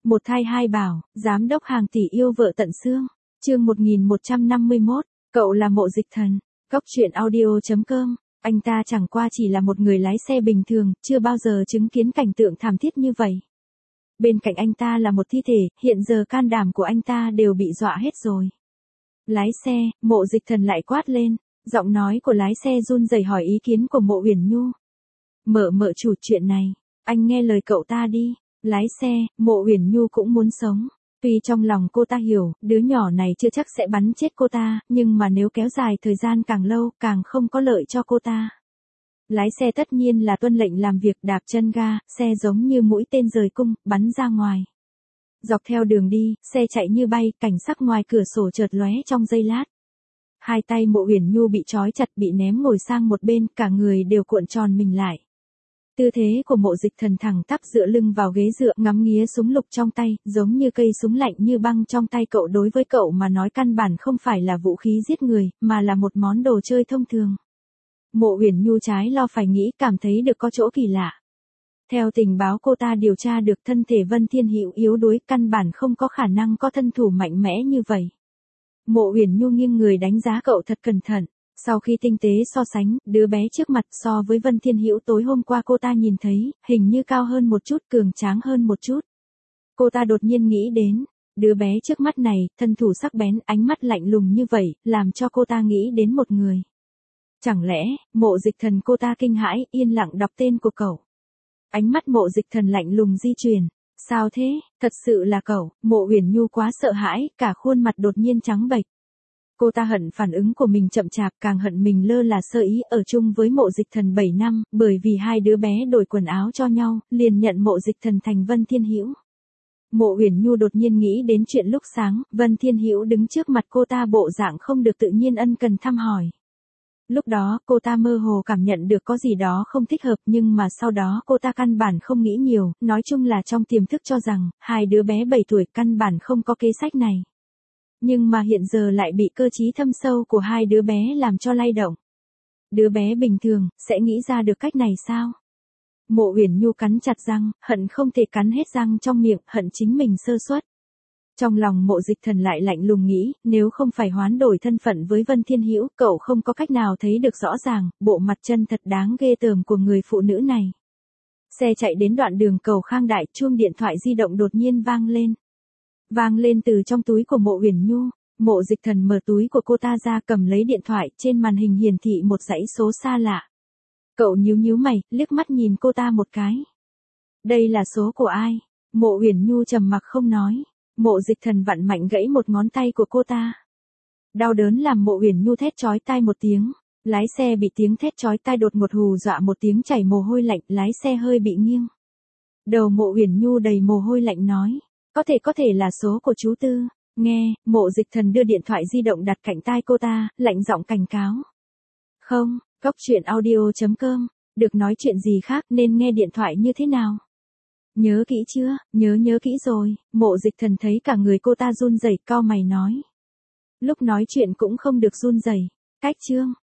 Một thai hai bảo, giám đốc hàng tỷ yêu vợ tận xương. Chương 1151, cậu là Mộ Dịch Thần. Cóc truyện audio.com. Anh ta chẳng qua chỉ là một người lái xe bình thường, chưa bao giờ chứng kiến cảnh tượng thảm thiết như vậy. Bên cạnh anh ta là một thi thể, hiện giờ can đảm của anh ta đều bị dọa hết rồi. Lái xe, Mộ Dịch Thần lại quát lên, giọng nói của lái xe run rẩy hỏi ý kiến của Mộ Uyển Nhu. Mợ chủ, chuyện này, anh nghe lời cậu ta đi. Lái xe, Mộ Uyển Nhu cũng muốn sống. Tuy trong lòng cô ta hiểu, đứa nhỏ này chưa chắc sẽ bắn chết cô ta, nhưng mà nếu kéo dài thời gian càng lâu, càng không có lợi cho cô ta. Lái xe tất nhiên là tuân lệnh làm việc, đạp chân ga, xe giống như mũi tên rời cung, bắn ra ngoài. Dọc theo đường đi, xe chạy như bay, cảnh sắc ngoài cửa sổ chợt lóe trong giây lát. Hai tay Mộ Uyển Nhu bị trói chặt, bị ném ngồi sang một bên, cả người đều cuộn tròn mình lại. Tư thế của Mộ Dịch Thần thẳng tắp dựa lưng vào ghế dựa, ngắm nghía súng lục trong tay, giống như cây súng lạnh như băng trong tay cậu, đối với cậu mà nói căn bản không phải là vũ khí giết người, mà là một món đồ chơi thông thường. Mộ Uyển Nhu trái lo phải nghĩ, cảm thấy được có chỗ kỳ lạ. Theo tình báo cô ta điều tra được, thân thể Vân Thiên Hữu yếu đuối, căn bản không có khả năng có thân thủ mạnh mẽ như vậy. Mộ Uyển Nhu nghiêng người đánh giá cậu thật cẩn thận. Sau khi tinh tế so sánh, đứa bé trước mặt so với Vân Thiên Hữu tối hôm qua cô ta nhìn thấy, hình như cao hơn một chút, cường tráng hơn một chút. Cô ta đột nhiên nghĩ đến, đứa bé trước mắt này, thân thủ sắc bén, ánh mắt lạnh lùng như vậy, làm cho cô ta nghĩ đến một người. Chẳng lẽ, Mộ Dịch Thần? Cô ta kinh hãi, yên lặng đọc tên của cậu. Ánh mắt Mộ Dịch Thần lạnh lùng di chuyển. Sao thế, thật sự là cậu? Mộ Uyển Nhu quá sợ hãi, cả khuôn mặt đột nhiên trắng bệch. Cô ta hận phản ứng của mình chậm chạp, càng hận mình lơ là sơ ý ở chung với Mộ Dịch Thần 7 năm, bởi vì hai đứa bé đổi quần áo cho nhau, liền nhận Mộ Dịch Thần thành Vân Thiên Hữu. Mộ Uyển Nhu đột nhiên nghĩ đến chuyện lúc sáng, Vân Thiên Hữu đứng trước mặt cô ta bộ dạng không được tự nhiên, ân cần thăm hỏi. Lúc đó, cô ta mơ hồ cảm nhận được có gì đó không thích hợp, nhưng mà sau đó cô ta căn bản không nghĩ nhiều, nói chung là trong tiềm thức cho rằng, hai đứa bé 7 tuổi căn bản không có kế sách này. Nhưng mà hiện giờ lại bị cơ trí thâm sâu của hai đứa bé làm cho lay động. Đứa bé bình thường, sẽ nghĩ ra được cách này sao? Mộ Uyển Nhu cắn chặt răng, hận không thể cắn hết răng trong miệng, hận chính mình sơ suất. Trong lòng Mộ Dịch Thần lại lạnh lùng nghĩ, nếu không phải hoán đổi thân phận với Vân Thiên Hữu, cậu không có cách nào thấy được rõ ràng, bộ mặt chân thật đáng ghê tởm của người phụ nữ này. Xe chạy đến đoạn đường cầu Khang Đại, chuông điện thoại di động đột nhiên vang lên. Vang lên từ trong túi của Mộ Uyển Nhu. Mộ Dịch Thần mở túi của cô ta ra, cầm lấy điện thoại, trên màn hình hiển thị một dãy số xa lạ. Cậu nhíu mày, liếc mắt nhìn cô ta một cái. Đây là số của ai? Mộ Uyển Nhu trầm mặc không nói. Mộ Dịch Thần vặn mạnh gãy một ngón tay của cô ta. Đau đớn làm Mộ Uyển Nhu thét chói tai một tiếng. Lái xe bị tiếng thét chói tai đột ngột hù dọa một tiếng, chảy mồ hôi lạnh, lái xe hơi bị nghiêng. Đầu Mộ Uyển Nhu đầy mồ hôi lạnh nói. Có thể là số của chú Tư. Nghe, Mộ Dịch Thần đưa điện thoại di động đặt cạnh tai cô ta, lạnh giọng cảnh cáo. Không, Cóc truyện audio.com, được nói chuyện gì khác nên nghe điện thoại như thế nào? Nhớ kỹ chưa? Nhớ kỹ rồi. Mộ Dịch Thần thấy cả người cô ta run rẩy, cau mày nói. Lúc nói chuyện cũng không được run rẩy. Cách chương.